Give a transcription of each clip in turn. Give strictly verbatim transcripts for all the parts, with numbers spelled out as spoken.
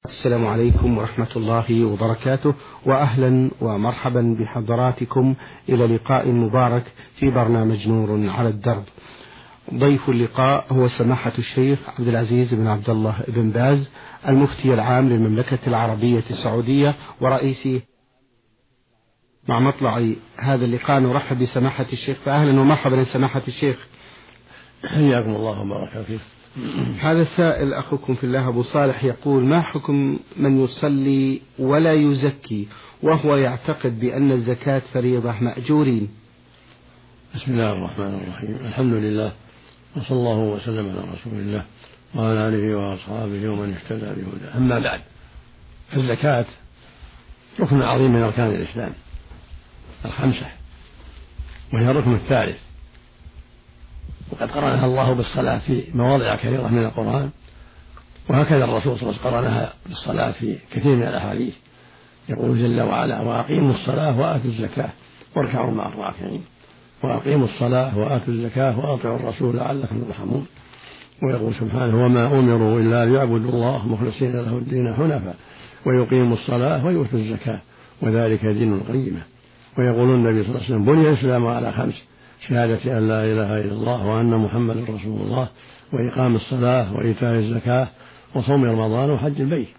السلام عليكم ورحمة الله وبركاته، وأهلا ومرحبا بحضراتكم إلى لقاء مبارك في برنامج نور على الدرب. ضيف اللقاء هو سماحة الشيخ عبد العزيز بن عبد الله بن باز، المفتي العام للمملكة العربية السعودية ورئيسه. مع مطلع هذا اللقاء نرحب بسماحة الشيخ، فأهلا ومرحبا لسماحة الشيخ. حياكم الله وبارك فيك. هذا السائل أخوكم في الله أبو صالح يقول: ما حكم من يصلي ولا يزكي وهو يعتقد بأن الزكاة فريضة مأجورين؟ بسم الله الرحمن الرحيم، الحمد لله وصلى الله وسلم على رسول الله وعلى آله وأصحابه ومن اهتدى بهداه. أما بعد، الزكاة ركن عظيم من أركان الإسلام الخمسة، وهي الركن الثالث، وقد قرنها الله بالصلاة في مواضع كثيرة من القرآن، وهكذا الرسول صلى الله عليه وسلم قرنها بالصلاة في كثير من الأحاديث. يقول جل وعلا: وأقيموا الصلاة وآتوا الزكاة واركعوا مع الراكعين. وأقيموا الصلاة وآتوا الزكاة وأطيعوا الرسول لعلكم ترحمون. ويقول سبحانه: وما أمروا إلا ليعبدوا الله مخلصين له الدين حنفاء ويقيموا الصلاة ويؤتوا الزكاة وذلك دين القيمة. ويقول النبي صلى الله عليه وسلم: بني الإسلام على خمس: شهادة أن لا إله إلا الله وأن محمد رسول الله وإقام الصلاة وإيتاء الزكاة وصوم رمضان وحج البيت.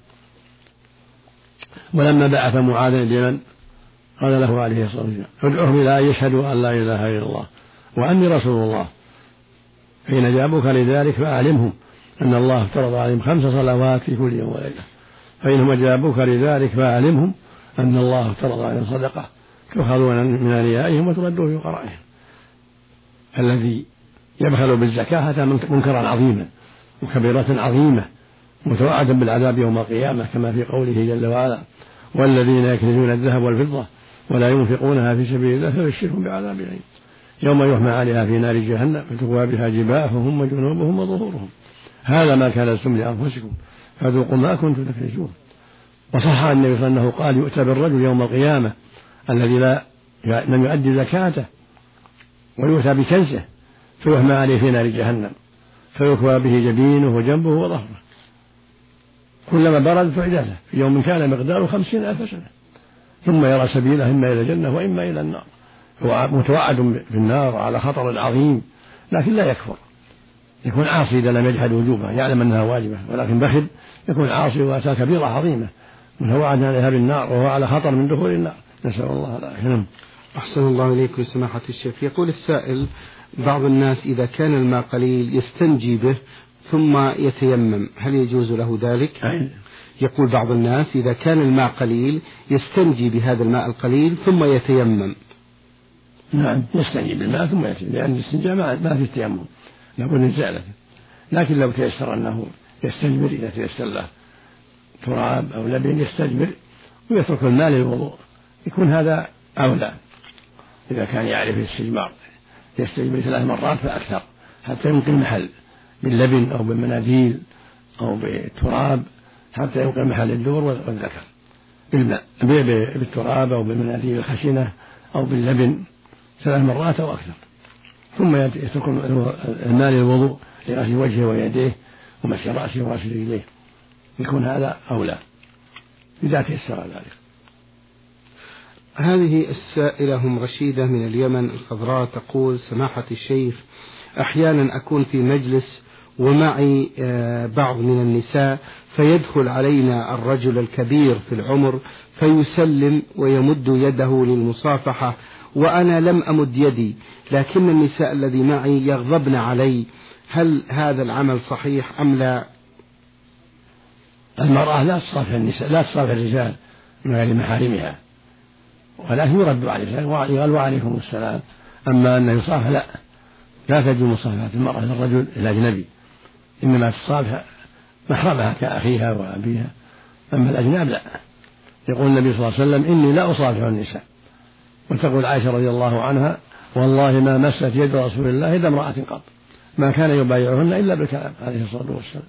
ولما بعث معاذ اليمن قال له عليه الصلاة والسلام: ادعوهم إلى أن يشهدوا أن لا إله إلا الله وأني رسول الله، حين جابوك لذلك فأعلمهم أن الله افترض عليهم خمس صلوات في كل يوم وليلة، فإنهم جابوك لذلك فأعلمهم أن الله افترض عليهم صدقة تؤخذون من أغنيائهم وتردوا في فقرائهم. الذي يبخل بالزكاة هذا منكرا عظيما وكبيرة عظيمة متوعدا بالعذاب يوم القيامة، كما في قوله جل وعلا: والذين يكنزون الذهب والفضة ولا ينفقونها في سبيل الله فبشرهم بعذاب أليم يوم يحمى عليها في نار جهنم فتكوى بها جباههم وجنوبهم وظهورهم هذا ما كنزتم لأنفسكم فذوقوا ما كنتم تكنزون. وصح عن النبي صلى الله عليه وسلم قال: يؤتى بالرجل يوم القيامة الذي لا لم يؤدي زكاته ويؤتى بكنزه فيحمى عليه في نار جهنم فيكوى به جبينه وجنبه وظهره كلما برد فعدته في يوم كان مقداره خمسين ألف سنة، ثم يرى سبيله إما إلى الجنة وإما إلى النار. هو متوعد في النار على خطر عظيم، لكن لا يكفر، يكون عاصي إذا لم يجحد وجوبها، يعلم أنها واجبة ولكن بخل، يكون عاصي وأتى كبيرة عظيمة متوعد عليها بالنار وهو على خطر من دخول النار، نسأل الله العافية. أحسن الله إليكم سماحة الشيخ. يقول السائل: بعض الناس إذا كان الماء قليل يستنجي به ثم يتيمم، هل يجوز له ذلك؟ أي. يقول بعض الناس إذا كان الماء قليل يستنجي بهذا الماء القليل ثم يتيمم. نعم، يستنجي بالماء ثم يتيمم، لأن الاستنجاء ما في التيمم، لابد من زالته. لكن لو تيسر أنه يستجمر، إذا تيسر له تراب أو لبن يستجمر ويترك الماء للوضوء، يكون هذا أولى. إذا كان يعرف الاستجمار يستجمر ثلاث مرات فأكثر حتى ينقي المحل باللبن أو بالمناديل أو بالتراب حتى ينقي محل الدبر والذكر بالماء بالتراب أو بالمناديل الخشنة أو باللبن ثلاث مرات أو أكثر، ثم يترك الماء للوضوء لغسل وجهه ويديه ومسح رأسه وغسل رجليه، يكون هذا أولى إذا تيسر ذلك. هذه السائلة هم رشيدة من اليمن الخضراء تقول: سماحة الشيخ، أحيانا أكون في مجلس ومعي بعض من النساء فيدخل علينا الرجل الكبير في العمر فيسلم ويمد يده للمصافحة وأنا لم أمد يدي، لكن النساء الذي معي يغضبن علي، هل هذا العمل صحيح أم لا؟ المرأة لا تصافح النساء، لا تصافح الرجال من غير محارمها، ولكن يرد عليه وقال: وعليكم السلام. أما أن يصافح لا لا تجوز مصافحة المرأة للرجل الأجنبي، إنما تصافح محرمها كأخيها وأبيها، أما الأجناب لا. يقول النبي صلى الله عليه وسلم: إني لا أصافح النساء. وتقول عائشة رضي الله عنها: والله ما مست يد رسول الله يد امرأة قط، ما كان يبايعهن إلا بالكلام عليه الصلاة والسلام.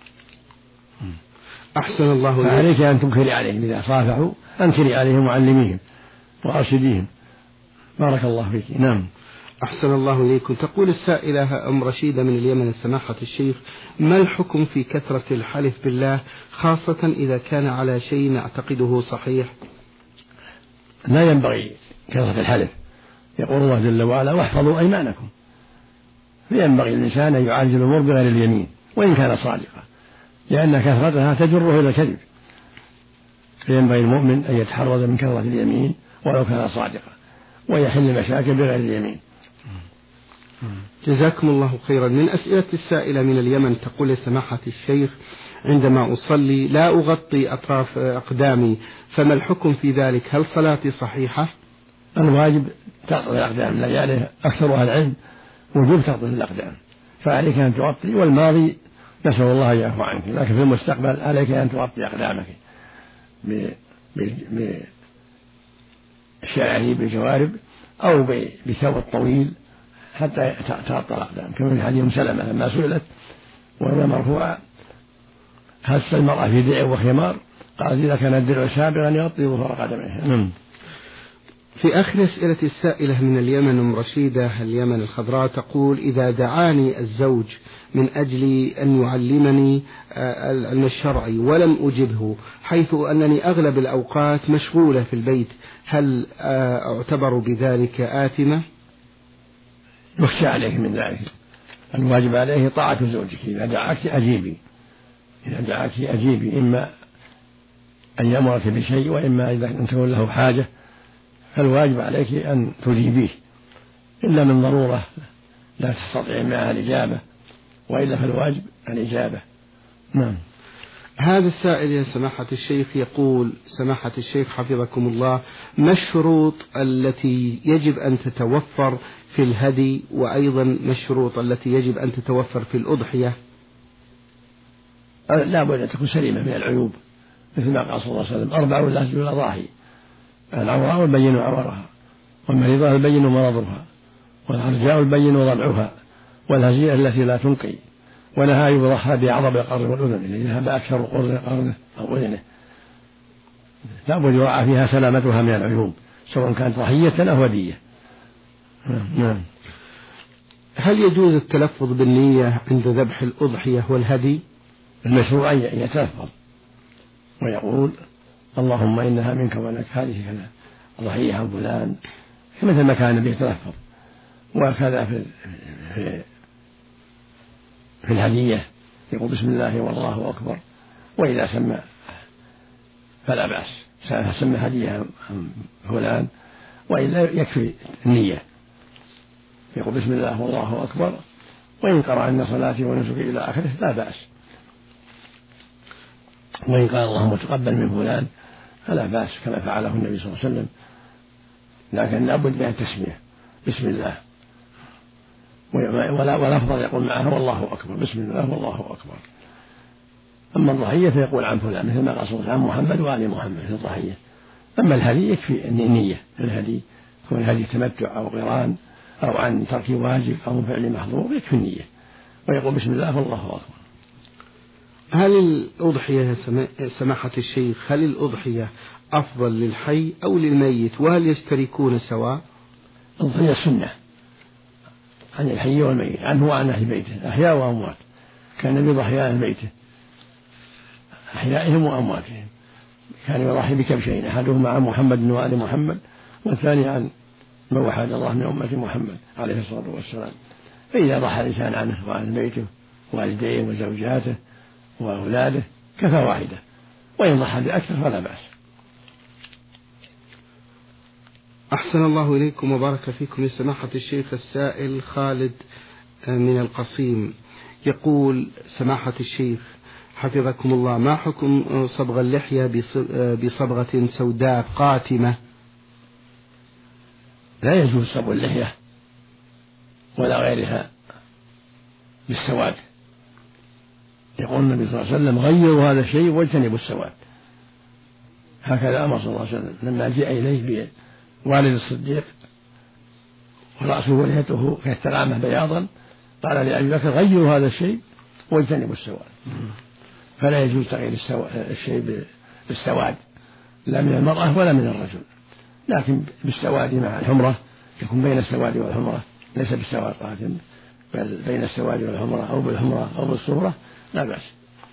أحسن الله إليك. فعليك أن تنكري عليهم إذا صافحوا، أنكري عليهم وعلميهم وأرشديهم. بارك الله فيك. نعم. أحسن الله إليكم. تقول السائلة أم رشيدة من اليمن: سماحة الشيخ، ما الحكم في كثرة الحلف بالله خاصة إذا كان على شيء نعتقده صحيح؟ لا ينبغي كثرة الحلف. يقول الله جل وعلا: واحفظوا أيمانكم. فينبغي الإنسان أن يعالج الأمور بغير اليمين وإن كان صادقا، لأن كثرتها تجره إلى الكذب. فينبغي المؤمن أن يتحرز من كثرة اليمين ولو كان صادقا، ويحل المشاكل بغير اليمين. جزاكم الله خيرا. من أسئلة السائلة من اليمن تقول: سماحة الشيخ، عندما أصلي لا أغطي أطراف أقدامي، فما الحكم في ذلك؟ هل صلاتي صحيحة؟ الواجب تغطي الأقدام، لا يعني أكثر أهل العلم وجوب تغطي الأقدام، فعليك أن تغطي. والماضي نسأل الله أن يعفو عنك، لكن في المستقبل عليك أن تغطي أقدامك بالشعاريب بالجوارب أو بثوب الطويل حتى تغطى الأقدام، كما في حديث سلمة لما سئلت وهي مرفوعة: هس المرأة في درع وخمار؟ قالت: إذا كان الدرع سابغا يغطي ظهر قدميه. في آخر أسئلة السائلة من اليمن أم رشيدة اليمن الخضراء تقول: إذا دعاني الزوج من أجل أن يعلمني العلم الشرعي ولم أجبه، حيث أنني أغلب الأوقات مشغولة في البيت، هل أعتبر بذلك آثمة؟ يخشى عليك من ذلك. الواجب عليه طاعة زوجك. إذا دعاك أجيبي، إذا دعاك أجيبي، إما أن يأمرك بشيء وإما إذا أن تكون له حاجة، فالواجب عليك أن تجيبيه إلا من ضرورة لا تستطيع معها الإجابة، وإلا فالواجب الإجابة. نعم. هذا السائل يا سماحة الشيخ يقول: سماحة الشيخ حفظكم الله، ما الشروط التي يجب أن تتوفر في الهدي، وأيضا ما الشروط التي يجب أن تتوفر في الأضحية؟ لا بد أن تكون سليمة من العيوب، مثل ما قال صلى الله عليه وسلم: أربع لا تجوز الأضاحي: العوراء البين عورها، والمريضة البين مرضها، والعرجاء البين ضلعها، والهزيئة التي لا تنقي، ونهى يضحى بعضب القرن والأذن إذا ذهب أكثر قرنه أو أذنه. لا بد يراعى فيها سلامتها من العيوب، سواء كانت ضحية أو هدية. نعم. هل يجوز التلفظ بالنية عند ذبح الأضحية والهدي؟ المشروع أن يتلفظ ويقول: اللهم إنها منك ولك هذه كذا ضحية عن فلان، مثل ما كان النبي يتلفظ. وكذا في في في الهدية يقول: بسم الله والله أكبر. وإذا سمى فلا بأس، سمى هدية عن فلان، وإلا يكفي النية، يقول: بسم الله والله أكبر، وإن قرأ أن صلاتي ونسكي إلى آخره لا بأس. وإن قال: اللهم تقبل من فلان، فلا بأس، كما فعله النبي صلى الله عليه وسلم، لكن لابد من التسمية بسم الله، ولا ولا أفضل يقول معها والله أكبر، بسم الله والله أكبر. أما الضحية فيقول عن فلان، مثل ما قال صلى الله عليه وسلم: عن محمد وآل محمد في الضحية. أما الهدي يكفي النية، الهدي يكون الهدي تمتع أو قران أو عن ترك واجب أو فعل محظور، يكفي النية ويقول بسم الله والله أكبر. هل الأضحية سماحة الشيخ، هل الأضحية أفضل للحي أو للميت، وهل يشتركون سواء؟ الأضحية سنة عن الحي والميت، عنه وعن أهل بيته أحياء وأموات. كان النبي يضحي عن بيته أحيائهم وأمواتهم، كان يضحي بكبشين: أحدهما عن محمد وآل محمد، والثاني عن من وحد الله من أمة محمد عليه الصلاة والسلام. فإذا ضحى الإنسان عنه وعن بيته والديه وزوجاته وأولاده كفى واحدة، وإن ضحى بأكثر فلا بأس. أحسن الله إليكم وبارك فيكم. سماحة الشيخ السائل خالد من القصيم يقول: سماحة الشيخ حفظكم الله، ما حكم صبغ اللحية بصبغة سوداء قاتمة؟ لا يجوز صبغ اللحية ولا غيرها بالسواد. يقول النبي صلى الله عليه وسلم: غيروا هذا الشيء واجتنبوا السواد. هكذا أمر صلى الله عليه وسلم لما جاء إليه بوالد الصديق ورأسه ولحيته كالثعامة بياضا، قال لأبي بكر: غيروا هذا الشيء واجتنبوا السواد. فلا يجوز تغيير الشيء بالسواد لا من المرأة ولا من الرجل، لكن بالسواد مع الحمرة، يكون بين السواد والحمرة ليس بالسواد قاتم بل بين السواد والحمرة أو بالحمرة أو بالصفرة لا بأس.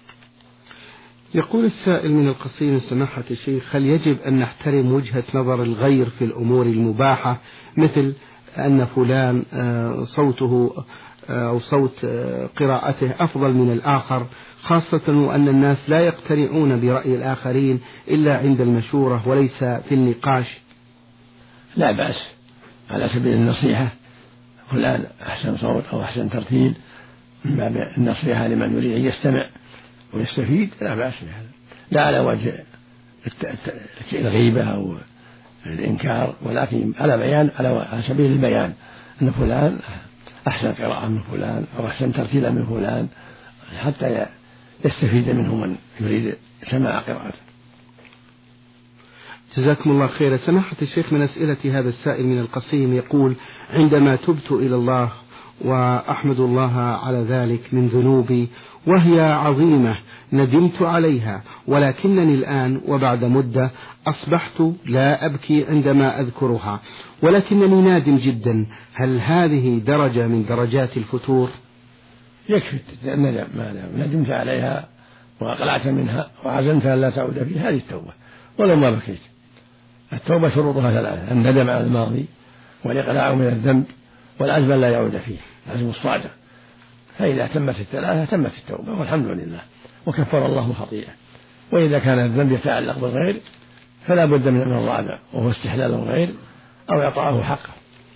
يقول السائل من القصيم: سماحة الشيخ، هل يجب أن نحترم وجهة نظر الغير في الأمور المباحة، مثل أن فلان صوته أو صوت قراءته أفضل من الآخر، خاصة وأن الناس لا يقتنعون برأي الآخرين إلا عند المشورة وليس في النقاش؟ لا بأس على سبيل النصيحة، فلان أحسن صوت أو أحسن ترتيل من باب النصيحة لمن يريد أن يستمع ويستفيد، لا بأس بهذا، لا على وجه الغيبة أو الإنكار، ولكن على بيان على سبيل البيان أن فلان أحسن قراءة من فلان أو أحسن ترتيلا من فلان حتى يستفيد منه من يريد سماع قراءته. جزاكم الله خيرا. سماحة الشيخ، من أسئلة هذا السائل من القصيم يقول: عندما تبت إلى الله وأحمد الله على ذلك من ذنوبي وهي عظيمة ندمت عليها، ولكنني الآن وبعد مدة أصبحت لا أبكي عندما أذكرها، ولكنني نادم جدا، هل هذه درجة من درجات الفتور؟ يكفي الندم، ما ندمت عليها وأقلعت منها وعزمت أن لا تعود فيها، هذه التوبة ولو ما بكيت. التوبة شروطها ثلاثة: الندم على الماضي، والإقلاع من الذنب، والعزم لا يعود فيه، العزم الصادق. فإذا تمت الثلاثة تمت التوبة والحمد لله، وكفر الله خطيئة. وإذا كان الذنب يتعلق بالغير فلا بد من الرابع، وهو استحلال الغير أو إعطاءه حقه.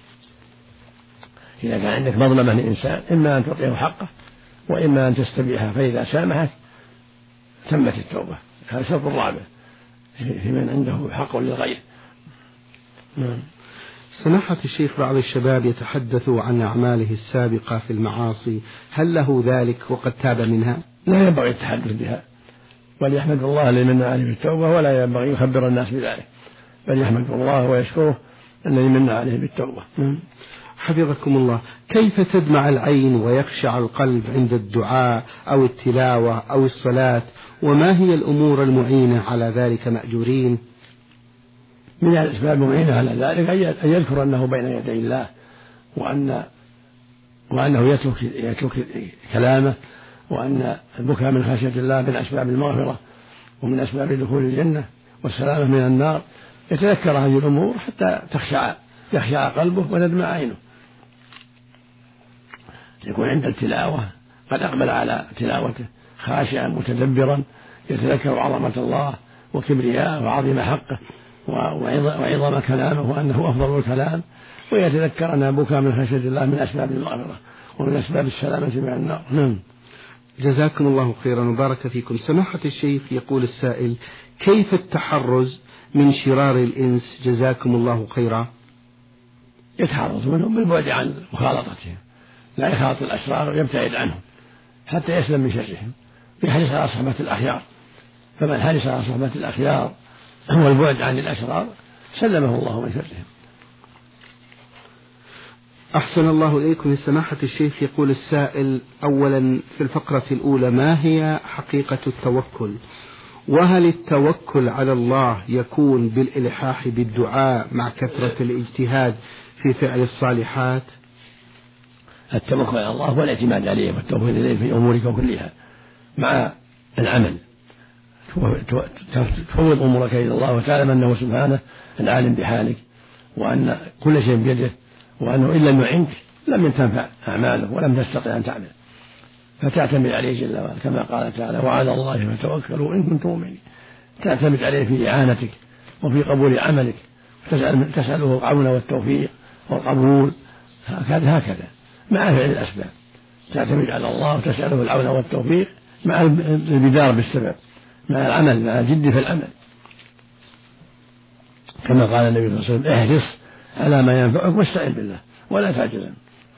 إذا كان عندك مظلمة لإنسان إما أن تعطيه حقه وإما أن تستبيحه، فإذا سامحت تمت التوبة. هذا شرط الرابع في من عنده حق للغير. نعم. سماحة الشيخ، بعض الشباب يتحدث عن أعماله السابقة في المعاصي، هل له ذلك وقد تاب منها؟ لا ينبغي التحدث بها، بل يحمد الله لمن عليه بالتوبة، ولا ينبغي يخبر الناس بذلك، بل يحمد الله ويشكره أن يمن عليه بالتوبة. حفظكم الله، كيف تدمع العين ويخشع القلب عند الدعاء أو التلاوة أو الصلاة، وما هي الأمور المعينة على ذلك مأجورين؟ من الأسباب المعينة على ذلك أن يذكر أنه بين يدي الله، وأن وأنه يترك يترك كلامه، وأن البكاء من خشية الله من أسباب المغفرة ومن أسباب دخول الجنة والسلامة من النار. يتذكر هذه الأمور حتى تخشع يخشع قلبه وتدمع عينه. يكون عند التلاوة قد أقبل على تلاوته خاشعا متدبرا، يتذكر عظمة الله وكبرياءه وعظيم حقه وعظم كلامه وأنه أفضل الكلام، ويتذكر أن بكى من خشية الله من أسباب المغفرة ومن أسباب السلامة من النار. نعم. جزاكم الله خيرا وبارك فيكم. سماحة الشيخ، يقول السائل: كيف التحرز من شرار الإنس جزاكم الله خيرا؟ يتحرز منهم بالبعد عن مخالطتهم، لا يخالط الأشرار ويبتعد عنهم حتى يسلم من شرهم، يحرص على صحبة الأخيار، فمن حرص على صحبة الأخيار والبعد عن الأشرار سلمه الله من شرهم. أحسن الله إليكم يا سماحة الشيخ. يقول السائل: أولا في الفقرة الأولى، ما هي حقيقة التوكل؟ وهل التوكل على الله يكون بالإلحاح بالدعاء مع كثرة الاجتهاد في فعل الصالحات؟ التوكل على الله والاعتماد عليه والتوكل إليه في أمورك كلها مع العمل، تفوض أمورك إلى الله وتعلم أنه سبحانه العالم بحالك، وأن كل شيء بيده، وأنه إن لم يعنك لم تنفع أعماله ولم تستطع أن تعمل، فتعتمد عليه جل وعلا كما قال تعالى: وعلى الله فتوكلوا إن كنتم مؤمنين. تعتمد عليه في إعانتك وفي قبول عملك، تسأله العون والتوفيق والقبول، هكذا هكذا مع فعل الأسباب. تعتمد على الله وتسأله العون والتوفيق مع البدار بالسبب، مع العمل، مع الجد في العمل، كما قال النبي صلى الله عليه وسلم: احرص على ما ينفعك واستعن بالله ولا تعجل.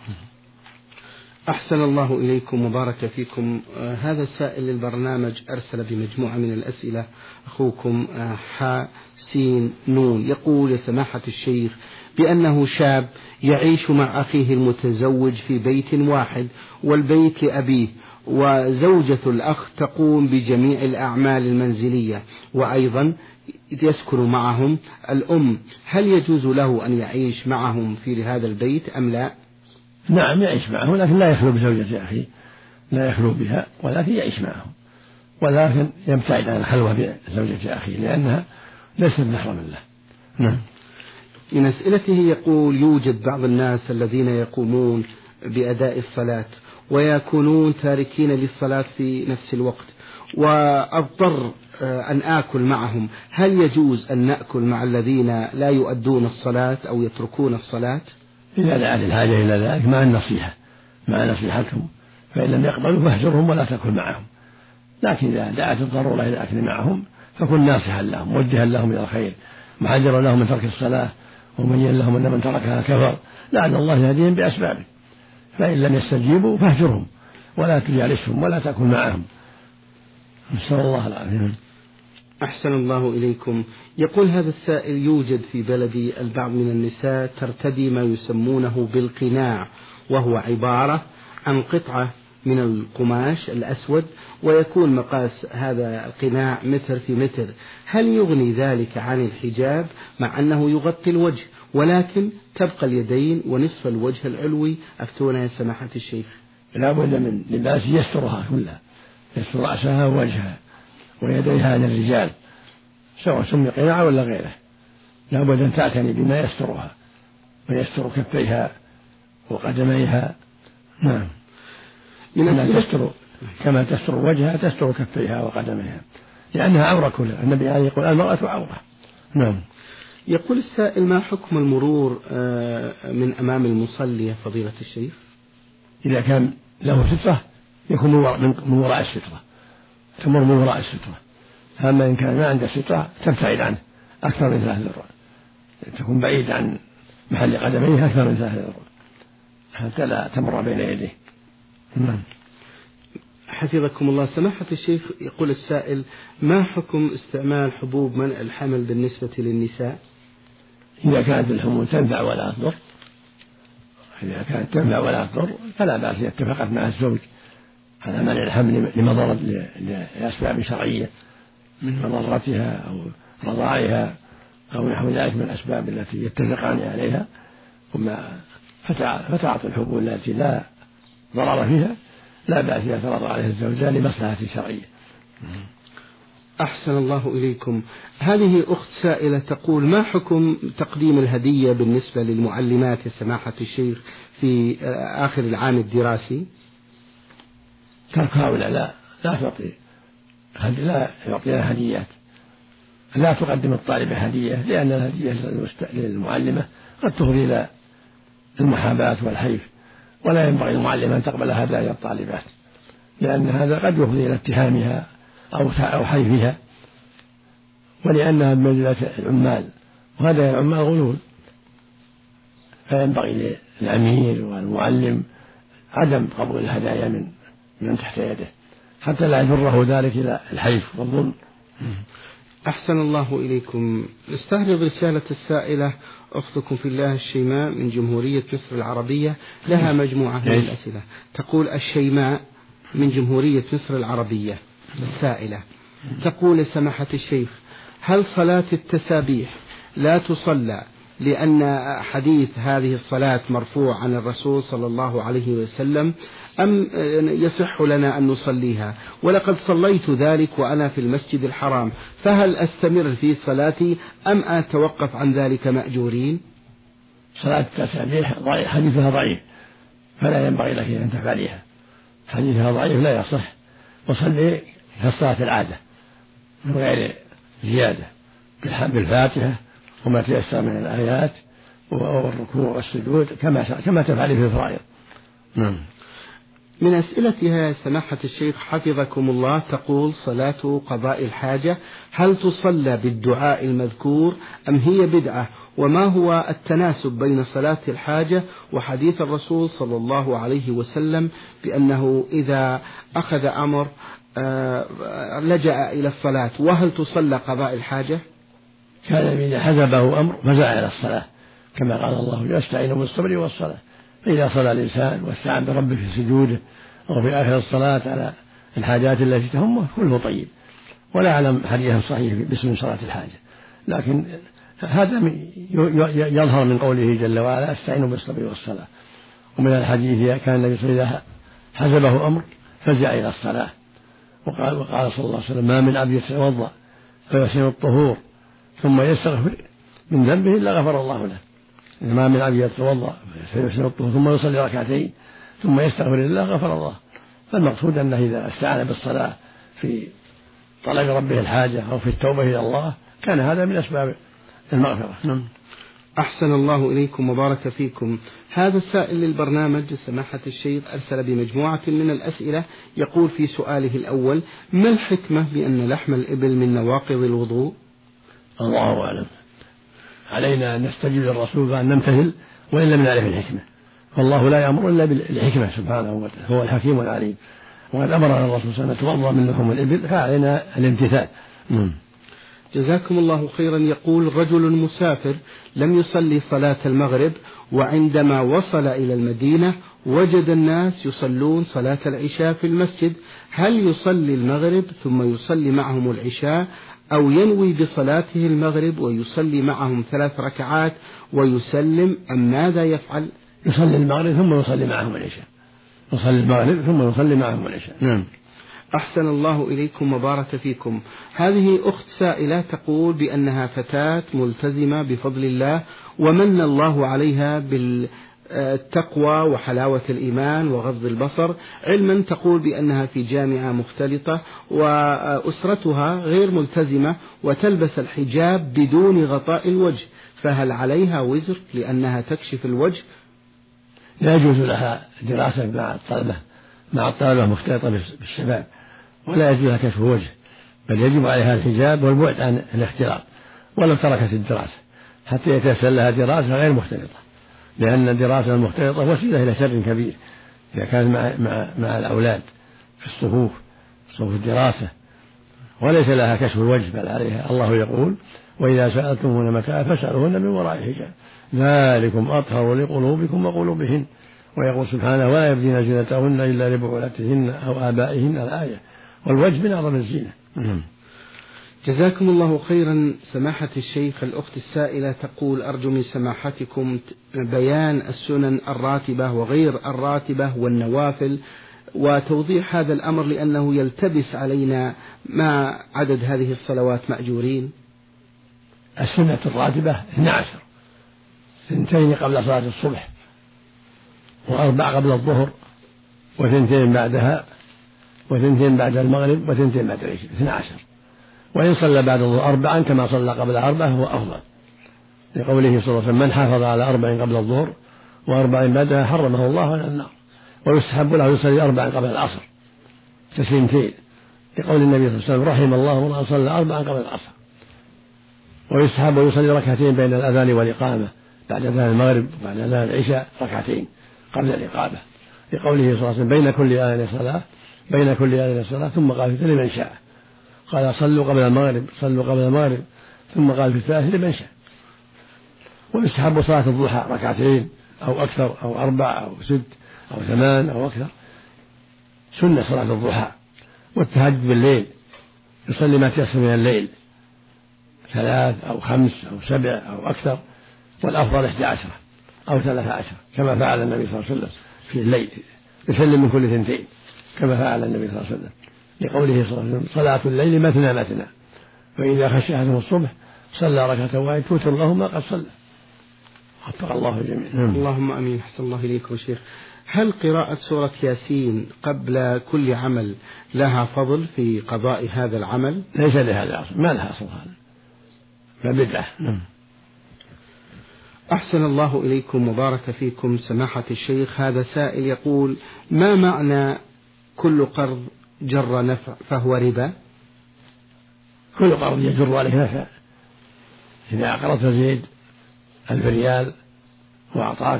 أحسن الله إليكم وبارك فيكم. آه هذا السائل للبرنامج أرسل بمجموعة من الأسئلة، أخوكم آه حا سين نون، يقول: يا سماحة الشيخ، بأنه شاب يعيش مع أخيه المتزوج في بيت واحد، والبيت لأبيه، وزوجة الأخ تقوم بجميع الأعمال المنزلية، وأيضا يسكن معهم الأم، هل يجوز له أن يعيش معهم في هذا البيت أم لا؟ نعم يعيش معه، لكن لا يخلو بزوجة أخيه، لا يخلو بها، ولكن يعيش معه، ولكن يبتعد عن الخلوة بزوجة أخيه لأنها ليست محرما له. نعم. من أسئلته يقول: يوجد بعض الناس الذين يقومون بأداء الصلاة ويكونون تاركين للصلاة في نفس الوقت، وأضطر أن آكل معهم، هل يجوز أن نأكل مع الذين لا يؤدون الصلاة أو يتركون الصلاة؟ إذا دعت الحاجة إلى ذلك مع النصيحة مع نصيحتهم، فإن لم يقبلوا فاهجرهم ولا تأكل معهم، لكن إذا دعت الضرورة إلى الأكل معهم فكن ناصحا لهم موجها لهم إلى الخير، محذرا لهم من ترك الصلاة ومبينا لهم أن من تركها كفر، لعل الله يهديهم بأسبابه، فإن لم يستجيبوا فاهجرهم ولا تجالسهم ولا تأكل معهم. نسأل الله العافية. أحسن الله إليكم. يقول هذا السائل: يوجد في بلدي البعض من النساء ترتدي ما يسمونه بالقناع، وهو عبارة عن قطعة من القماش الأسود، ويكون مقاس هذا القناع متر في متر، هل يغني ذلك عن الحجاب مع أنه يغطي الوجه ولكن تبقى اليدين ونصف الوجه العلوي؟ أفتونا يا سماحة الشيخ. لا بد من لباس يسترها كلها، يستر رأسها ووجهها ويديها عن الرجال سواء سمي قناع ولا غيره، لا بد أن تعتني بما يسترها ويستر كفيها وقدميها. نعم. كما تستر كما تستر وجهها تستر كفيها وقدميها، لأنها عورة كلها، النبي عليه يقول المرأة عورة. نعم. يقول السائل: ما حكم المرور من أمام المصلي يا فضيلة الشيخ؟ إذا كان له سترة يكون من وراء السترة، تمر من وراء السترة، أما إن كان ما عنده سترة تبتعد عنه أكثر من ثلاث ذراع، تكون بعيد عن محل قدميه أكثر من ثلاث ذراع حتى لا تمر بين يديه. نعم. حفظكم الله. سماحة الشيخ، يقول السائل: ما حكم استعمال حبوب منع الحمل بالنسبة للنساء؟ إذا كانت الحمول تنفع ولا تضر إذا كانت تنفع ولا تضر فلا بأس إذا اتفقت مع الزوج على منع الحمل لمضرة لأسباب شرعية من مضرتها أو رضاعها أو نحو ذلك من الأسباب التي يتفقان عليها، وما فتعطي الحبوب التي لا ضرر فيها لا بأس إذا ترضى عليه الزوجان لمصلحة شرعية. أحسن الله إليكم. هذه أخت سائلة تقول: ما حكم تقديم الهدية بالنسبة للمعلمات يا سماحة الشيخ في آخر العام الدراسي؟ ترك هؤلاء لا لا تعطي لا يعطيها هديات، لا تقدم الطالبة هدية، لأن الهدية للمعلمة قد تفضي إلى المحاباة والحيف، ولا ينبغي المعلمة أن تقبل هدايا الطالبات، لأن هذا قد يفضي إلى اتهامها أو حيفها، ولأنها بمنزلة العمال، وهذا العمال غلول، فينبغي للأمير والمعلم عدم قبول الهدايا من من تحت يده حتى لا يجره ذلك إلى الحيف والظلم. أحسن الله إليكم. نستعرض رسالة السائلة أختكم في الله الشيماء من جمهورية مصر العربية، لها مجموعة من الأسئلة. تقول الشيماء من جمهورية مصر العربية السائلة تقول: سماحة الشيخ، هل صلاة التسابيح لا تصلى لأن حديث هذه الصلاة مرفوع عن الرسول صلى الله عليه وسلم، أم يصح لنا أن نصليها؟ ولقد صليت ذلك وأنا في المسجد الحرام، فهل أستمر في صلاتي أم أتوقف عن ذلك مأجورين؟ صلاة التسابيح حديثها ضعيف، فلا ينبغي لك أن تفعليها، حديثها ضعيف لا يصح، وصلي كالصلاة العادة من غير زيادة بالفاتحة وما تيسر من الآيات والركوع والسجود كما كما تفعل في الفرائض. نعم. من أسئلتها سماحة الشيخ حفظكم الله تقول: صلاة قضاء الحاجة هل تصلى بالدعاء المذكور أم هي بدعة؟ وما هو التناسب بين صلاة الحاجة وحديث الرسول صلى الله عليه وسلم بأنه إذا أخذ أمر لجأ إلى الصلاة، وهل تصلى قضاء الحاجة؟ كان إذا حزبه أمر فزع إلى الصلاة، كما قال الله: يستعين بالصبر والصلاة. فإذا صلى الإنسان واستعان بربه في سجوده أو في آخر الصلاة على الحاجات التي تهمه كله طيب، ولا أعلم حديثا صحيح باسم صلاة الحاجة، لكن هذا يظهر من قوله جل وعلا: استعينوا بالصبر والصلاة، ومن الحديث كان النبي صلى الله عليه وسلم حسبه أمر فزع إلى الصلاة، وقال, وقال صلى الله عليه وسلم ما من عبد يتوضأ فيحسن الطهور ثم يستغفر من ذنبه إلا غفر الله له. ما من عبد يتوضأ فيحسن الطهور ثم يصلي ركعتين ثم يستغفر الله غفر الله. فالمقصود أنه إذا استعان بالصلاة في طلب ربه الحاجة أو في التوبة إلى الله كان هذا من أسباب المغفرة. نعم. أحسن الله إليكم وبارك فيكم. هذا السائل للبرنامج سماحة الشيخ أرسل بمجموعة من الأسئلة، يقول في سؤاله الأول: ما الحكمة بأن لحم الإبل من نواقض الوضوء؟ الله أعلم. علينا أن نستجيب للرسول وأن نمتثل وإن لم نعرف الحكمة، فالله لا يأمر إلا بالحكمة سبحانه وتعالى، هو الحكيم العليم، وقد أمرنا الرسول صلى الله عليه وسلم أن نتوضأ من لحوم الإبل فعلينا الامتثال. جزاكم الله خيرا. يقول: رجل مسافر لم يصلي صلاة المغرب، وعندما وصل إلى المدينة وجد الناس يصلون صلاة العشاء في المسجد، هل يصلي المغرب ثم يصلي معهم العشاء، أو ينوي بصلاته المغرب ويصلي معهم ثلاث ركعات ويسلم، أم ماذا يفعل؟ يصلي المغرب ثم يصلي معهم العشاء. يصلي المغرب ثم يصلي معهم العشاء. نعم. أحسن الله إليكم وبارك فيكم. هذه أخت سائلة تقول بأنها فتاة ملتزمة بفضل الله، ومن الله عليها بالتقوى وحلاوة الإيمان وغض البصر، علما تقول بأنها في جامعة مختلطة وأسرتها غير ملتزمة وتلبس الحجاب بدون غطاء الوجه، فهل عليها وزر لأنها تكشف الوجه؟ لا يجوز لها دراسة مع الطلبة مع الطلبة مختلطة بالشباب، ولا يجوز لها كشف وجه، بل يجب عليها الحجاب والبعد عن الاختلاط ولو تركت الدراسة حتى يتيسر لها دراسة غير مختلطة، لأن الدراسة المختلطة وسيلة إلى شر كبير إذا كانت مع, مع, مع الأولاد في الصفوف صفوف الدراسة، وليس لها كشف الوجه بل عليها. الله يقول: وإذا سألتموهن متاعا فاسألوهن من وراء حجاب ذلكم أطهر لقلوبكم وقلوبهن. ويقول سبحانه: ولا يبدين زينتهن إلا لبعولتهن أو آبائهن الآية، والوجه من أعظم الزينة. جزاكم الله خيرا. سماحة الشيخ الأخت السائلة تقول: أرجو من سماحتكم بيان السنن الراتبة وغير الراتبة والنوافل وتوضيح هذا الأمر، لأنه يلتبس علينا ما عدد هذه الصلوات مأجورين. السنة الراتبة اثنتا عشرة، ثنتين قبل صلاة الصبح، وأربع قبل الظهر، وثنتين بعدها، وثنتين بعد المغرب، وثنتين بعد العشاء، اثنتا عشر. وإن صلى بعد الظهر أربعا كما صلى قبل أربعة هو أفضل، لقوله صلى الله عليه وسلم: من حافظ على أربع قبل الظهر وأربع بعدها حرمه الله على النار. ويستحب له يصلي أربعا قبل العصر تسليمتين، لقول النبي صلى الله عليه وسلم: رحم الله من صلى أربعا قبل العصر. ويستحب يصلي ركعتين بين الأذان والإقامة بعد أذان المغرب وبعد أذان العشاء ركعتين قبل الإقامة، لقوله صلى الله عليه وسلم: بين كل آذان صلاة بين كل آذان صلاة، ثم قال في لمن شاء، قال: صلوا قبل المغرب صلوا قبل المغرب، ثم قال في الثالث لمن شاء. ويستحب صلاة الضحى ركعتين أو أكثر أو أربع أو ست أو ثمان أو أكثر، سنة صلاة الضحى. والتهجد بالليل يصلي ما تيسر من الليل، ثلاث أو خمس أو سبع أو أكثر، والأفضل إحدى عشرة أو ثلاثة عشر كما فعل النبي صلى الله عليه وسلم في الليل، يسلم من كل ثنتين كما فعل النبي صلى الله عليه وسلم، لقوله صلى الله عليه وسلم: صلاة الليل مثنى مثنى، فإذا خشي أحدهم الصبح صلى ركعة واحدة توتر له ما قد صلى. وفق الله الجميع. اللهم امين. احسن الله اليكم شيخ. هل قراءة سورة ياسين قبل كل عمل لها فضل في قضاء هذا العمل؟ ليس لهذا أصل، ما لها أصل، هذا فبدعة. نعم. أحسن الله إليكم وبارك فيكم. سماحة الشيخ هذا سائل يقول: ما معنى كل قرض جر نفع فهو ربا؟ كل قرض يجر عليه نفع. إذا أقرضت زيد ألف ريال وأعطاك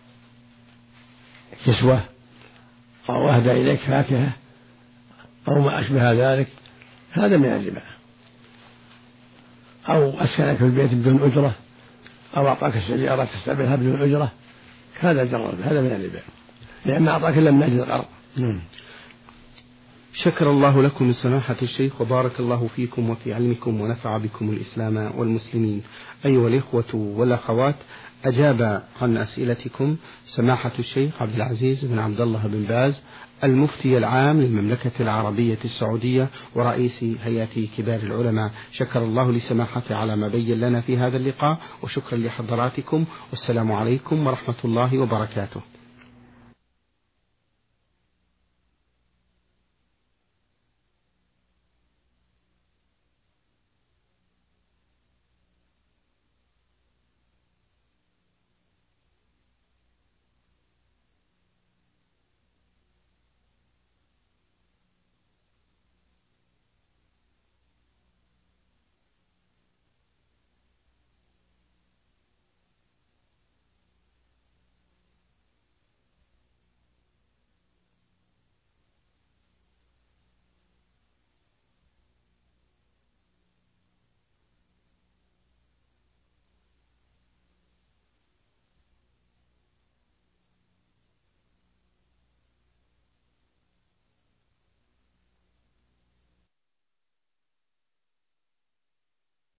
كسوة أو أهدى إليك فاكهة أو ما أشبه ذلك، هذا من الربا. أو أسكنك في البيت بدون أجرة، أو أعطاك السيارة تستعملها بدون أجرة، هذا جر، هذا من الربا، لأن أعطاك إلا من أجل القرض. شكر الله لكم سماحة الشيخ وبارك الله فيكم وفي علمكم ونفع بكم الإسلام والمسلمين. أيها الإخوة والأخوات، أجاب عن أسئلتكم سماحة الشيخ عبد العزيز بن عبد الله بن باز المفتي العام للمملكة العربية السعودية ورئيس هيئة كبار العلماء. شكر الله لسماحته على ما بين لنا في هذا اللقاء، وشكرا لحضراتكم، والسلام عليكم ورحمة الله وبركاته.